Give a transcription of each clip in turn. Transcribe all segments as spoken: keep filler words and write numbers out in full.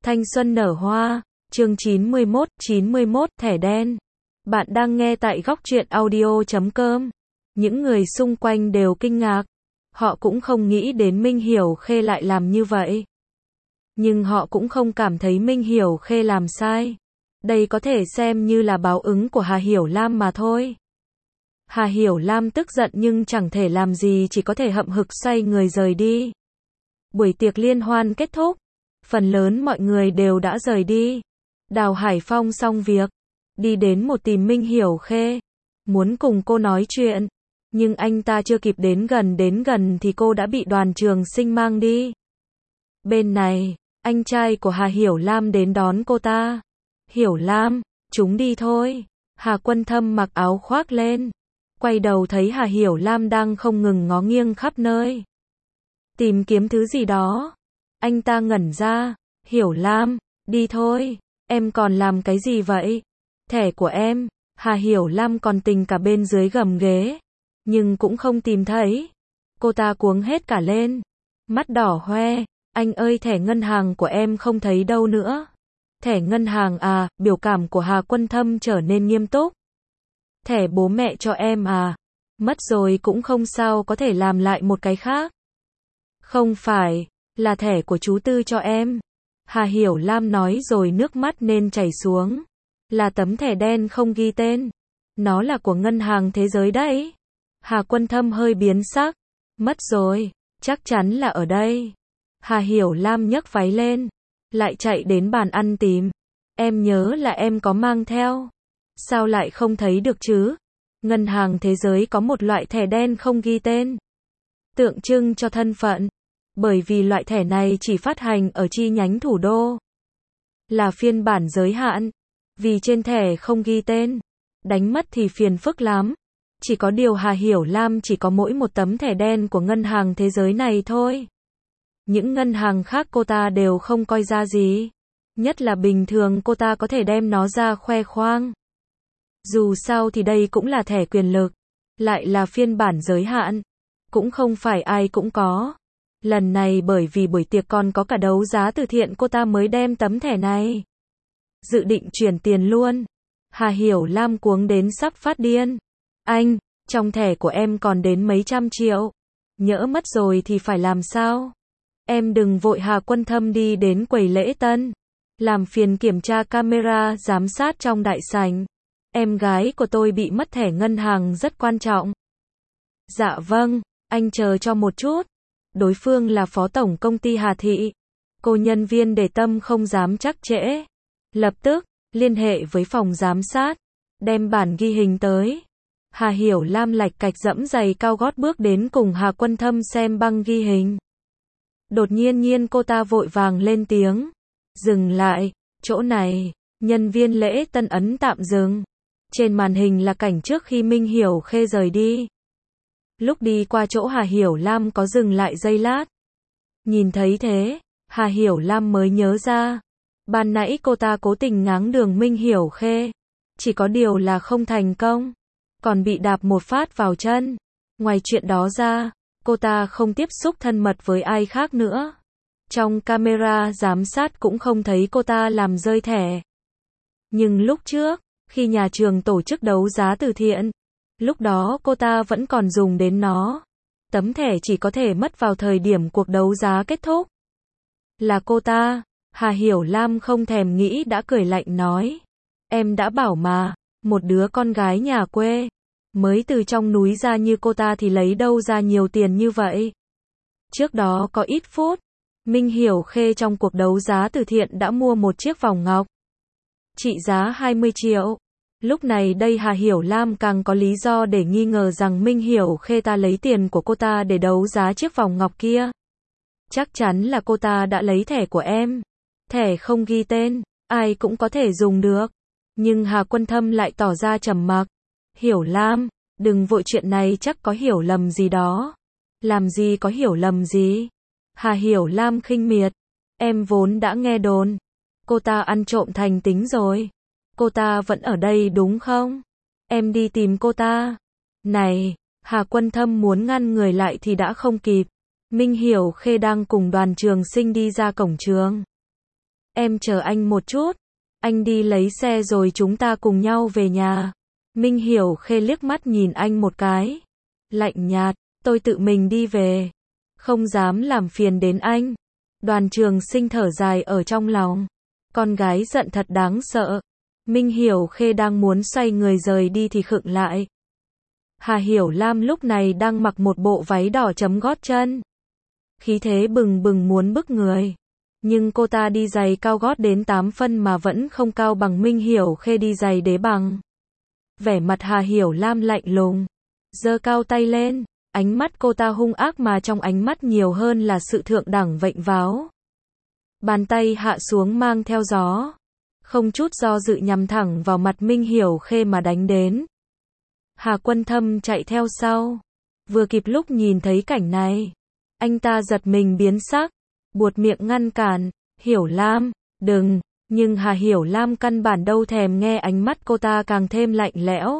Thanh xuân nở hoa, chương chín mươi mốt, chín mươi mốt, thẻ đen. Bạn đang nghe tại góc truyện audio chấm com. Những người xung quanh đều kinh ngạc. Họ cũng không nghĩ đến Minh Hiểu Khê lại làm như vậy. Nhưng họ cũng không cảm thấy Minh Hiểu Khê làm sai. Đây có thể xem như là báo ứng của Hà Hiểu Lam mà thôi. Hà Hiểu Lam tức giận nhưng chẳng thể làm gì, chỉ có thể hậm hực xoay người rời đi. Buổi tiệc liên hoan kết thúc. Phần lớn mọi người đều đã rời đi. Đào Hải Phong xong việc, đi đến một tìm Minh Hiểu Khê, muốn cùng cô nói chuyện. Nhưng anh ta chưa kịp đến gần đến gần thì cô đã bị Đoàn Trường Sinh mang đi. Bên này, anh trai của Hà Hiểu Lam đến đón cô ta. Hiểu Lam, chúng đi thôi. Hà Quân Thâm mặc áo khoác lên, quay đầu thấy Hà Hiểu Lam đang không ngừng ngó nghiêng khắp nơi, tìm kiếm thứ gì đó. Anh ta ngẩn ra. Hiểu Lam, đi thôi. Em còn làm cái gì vậy? Thẻ của em. Hà Hiểu Lam còn tình cả bên dưới gầm ghế, nhưng cũng không tìm thấy. Cô ta cuống hết cả lên, mắt đỏ hoe. Anh ơi, thẻ ngân hàng của em không thấy đâu nữa. Thẻ ngân hàng à? Biểu cảm của Hà Quân Thâm trở nên nghiêm túc. Thẻ bố mẹ cho em à? Mất rồi cũng không sao, có thể làm lại một cái khác. Không phải, là thẻ của chú Tư cho em. Hà Hiểu Lam nói rồi nước mắt nên chảy xuống. Là tấm thẻ đen không ghi tên. Nó là của Ngân hàng Thế giới đấy. Hà Quân Thâm hơi biến sắc. Mất rồi, chắc chắn là ở đây. Hà Hiểu Lam nhấc váy lên, lại chạy đến bàn ăn tìm. Em nhớ là em có mang theo. Sao lại không thấy được chứ? Ngân hàng Thế giới có một loại thẻ đen không ghi tên, tượng trưng cho thân phận. Bởi vì loại thẻ này chỉ phát hành ở chi nhánh thủ đô, là phiên bản giới hạn. Vì trên thẻ không ghi tên, đánh mất thì phiền phức lắm. Chỉ có điều Hà Hiểu Lam chỉ có mỗi một tấm thẻ đen của Ngân hàng Thế giới này thôi. Những ngân hàng khác cô ta đều không coi ra gì. Nhất là bình thường cô ta có thể đem nó ra khoe khoang. Dù sao thì đây cũng là thẻ quyền lực, lại là phiên bản giới hạn, cũng không phải ai cũng có. Lần này bởi vì buổi tiệc còn có cả đấu giá từ thiện, cô ta mới đem tấm thẻ này. Dự định chuyển tiền luôn. Hà Hiểu Lam cuống đến sắp phát điên. Anh, trong thẻ của em còn đến mấy trăm triệu. Nhỡ mất rồi thì phải làm sao? Em đừng vội. Hà Quân Thâm đi đến quầy lễ tân, làm phiền kiểm tra camera giám sát trong đại sảnh. Em gái của tôi bị mất thẻ ngân hàng rất quan trọng. Dạ vâng, anh chờ cho một chút. Đối phương là phó tổng công ty Hà Thị. Cô nhân viên để tâm không dám chắc trễ. Lập tức, liên hệ với phòng giám sát, đem bản ghi hình tới. Hà Hiểu Lam lạch cạch dẫm giày cao gót bước đến cùng Hà Quân Thâm xem băng ghi hình. Đột nhiên nhiên cô ta vội vàng lên tiếng. Dừng lại, chỗ này. Nhân viên lễ tân ấn tạm dừng. Trên màn hình là cảnh trước khi Minh Hiểu Khê rời đi. Lúc đi qua chỗ Hà Hiểu Lam có dừng lại giây lát. Nhìn thấy thế, Hà Hiểu Lam mới nhớ ra. Ban nãy cô ta cố tình ngáng đường Minh Hiểu Khê. Chỉ có điều là không thành công. Còn bị đạp một phát vào chân. Ngoài chuyện đó ra, cô ta không tiếp xúc thân mật với ai khác nữa. Trong camera giám sát cũng không thấy cô ta làm rơi thẻ. Nhưng lúc trước, khi nhà trường tổ chức đấu giá từ thiện, lúc đó cô ta vẫn còn dùng đến nó. Tấm thẻ chỉ có thể mất vào thời điểm cuộc đấu giá kết thúc. Là cô ta. Hà Hiểu Lam không thèm nghĩ đã cười lạnh nói. Em đã bảo mà, một đứa con gái nhà quê, mới từ trong núi ra như cô ta thì lấy đâu ra nhiều tiền như vậy. Trước đó có ít phút, Minh Hiểu Khê trong cuộc đấu giá từ thiện đã mua một chiếc vòng ngọc trị giá hai mươi triệu. Lúc này đây Hà Hiểu Lam càng có lý do để nghi ngờ rằng Minh Hiểu Khê ta lấy tiền của cô ta để đấu giá chiếc vòng ngọc kia. Chắc chắn là cô ta đã lấy thẻ của em. Thẻ không ghi tên, ai cũng có thể dùng được. Nhưng Hà Quân Thâm lại tỏ ra trầm mặc. Hiểu Lam, đừng vội, chuyện này chắc có hiểu lầm gì đó. Làm gì có hiểu lầm gì? Hà Hiểu Lam khinh miệt. Em vốn đã nghe đồn cô ta ăn trộm thành tính rồi. Cô ta vẫn ở đây đúng không? Em đi tìm cô ta. Này, Hà Quân Thâm muốn ngăn người lại thì đã không kịp. Minh Hiểu Khê đang cùng Đoàn Trường Sinh đi ra cổng trường. Em chờ anh một chút. Anh đi lấy xe rồi chúng ta cùng nhau về nhà. Minh Hiểu Khê liếc mắt nhìn anh một cái. Lạnh nhạt, tôi tự mình đi về. Không dám làm phiền đến anh. Đoàn Trường Sinh thở dài ở trong lòng. Con gái giận thật đáng sợ. Minh Hiểu Khê đang muốn xoay người rời đi thì khựng lại. Hà Hiểu Lam lúc này đang mặc một bộ váy đỏ chấm gót chân. Khí thế bừng bừng muốn bức người. Nhưng cô ta đi giày cao gót đến tám phân mà vẫn không cao bằng Minh Hiểu Khê đi giày đế bằng. Vẻ mặt Hà Hiểu Lam lạnh lùng. Giơ cao tay lên. Ánh mắt cô ta hung ác mà trong ánh mắt nhiều hơn là sự thượng đẳng vệnh váo. Bàn tay hạ xuống mang theo gió. Không chút do dự nhằm thẳng vào mặt Minh Hiểu Khê mà đánh đến. Hà Quân Thâm chạy theo sau. Vừa kịp lúc nhìn thấy cảnh này. Anh ta giật mình biến sắc. Buột miệng ngăn cản. Hiểu Lam, đừng. Nhưng Hà Hiểu Lam căn bản đâu thèm nghe, ánh mắt cô ta càng thêm lạnh lẽo.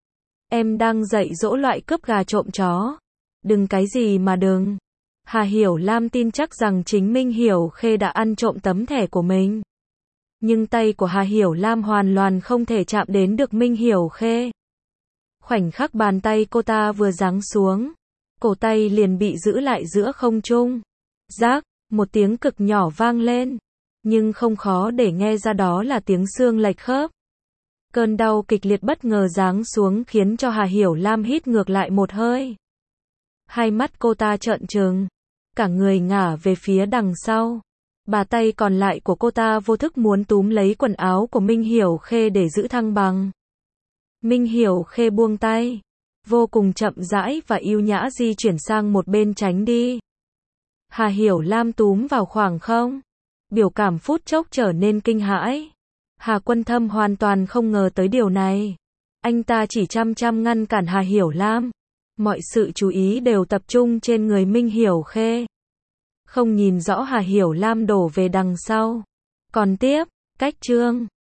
Em đang dạy dỗ loại cướp gà trộm chó. Đừng cái gì mà đừng. Hà Hiểu Lam tin chắc rằng chính Minh Hiểu Khê đã ăn trộm tấm thẻ của mình. Nhưng tay của Hà Hiểu Lam hoàn toàn không thể chạm đến được Minh Hiểu Khê. Khoảnh khắc bàn tay cô ta vừa giáng xuống, cổ tay liền bị giữ lại giữa không trung. Rác, một tiếng cực nhỏ vang lên. Nhưng không khó để nghe ra đó là tiếng xương lệch khớp. Cơn đau kịch liệt bất ngờ giáng xuống khiến cho Hà Hiểu Lam hít ngược lại một hơi. Hai mắt cô ta trợn trừng. Cả người ngả về phía đằng sau. Bà tay còn lại của cô ta vô thức muốn túm lấy quần áo của Minh Hiểu Khê để giữ thăng bằng. Minh Hiểu Khê buông tay. Vô cùng chậm rãi và yêu nhã di chuyển sang một bên tránh đi. Hà Hiểu Lam túm vào khoảng không. Biểu cảm phút chốc trở nên kinh hãi. Hà Quân Thâm hoàn toàn không ngờ tới điều này. Anh ta chỉ chăm chăm ngăn cản Hà Hiểu Lam. Mọi sự chú ý đều tập trung trên người Minh Hiểu Khê. Không nhìn rõ Hà Hiểu Lam đổ về đằng sau. Còn tiếp, cách chương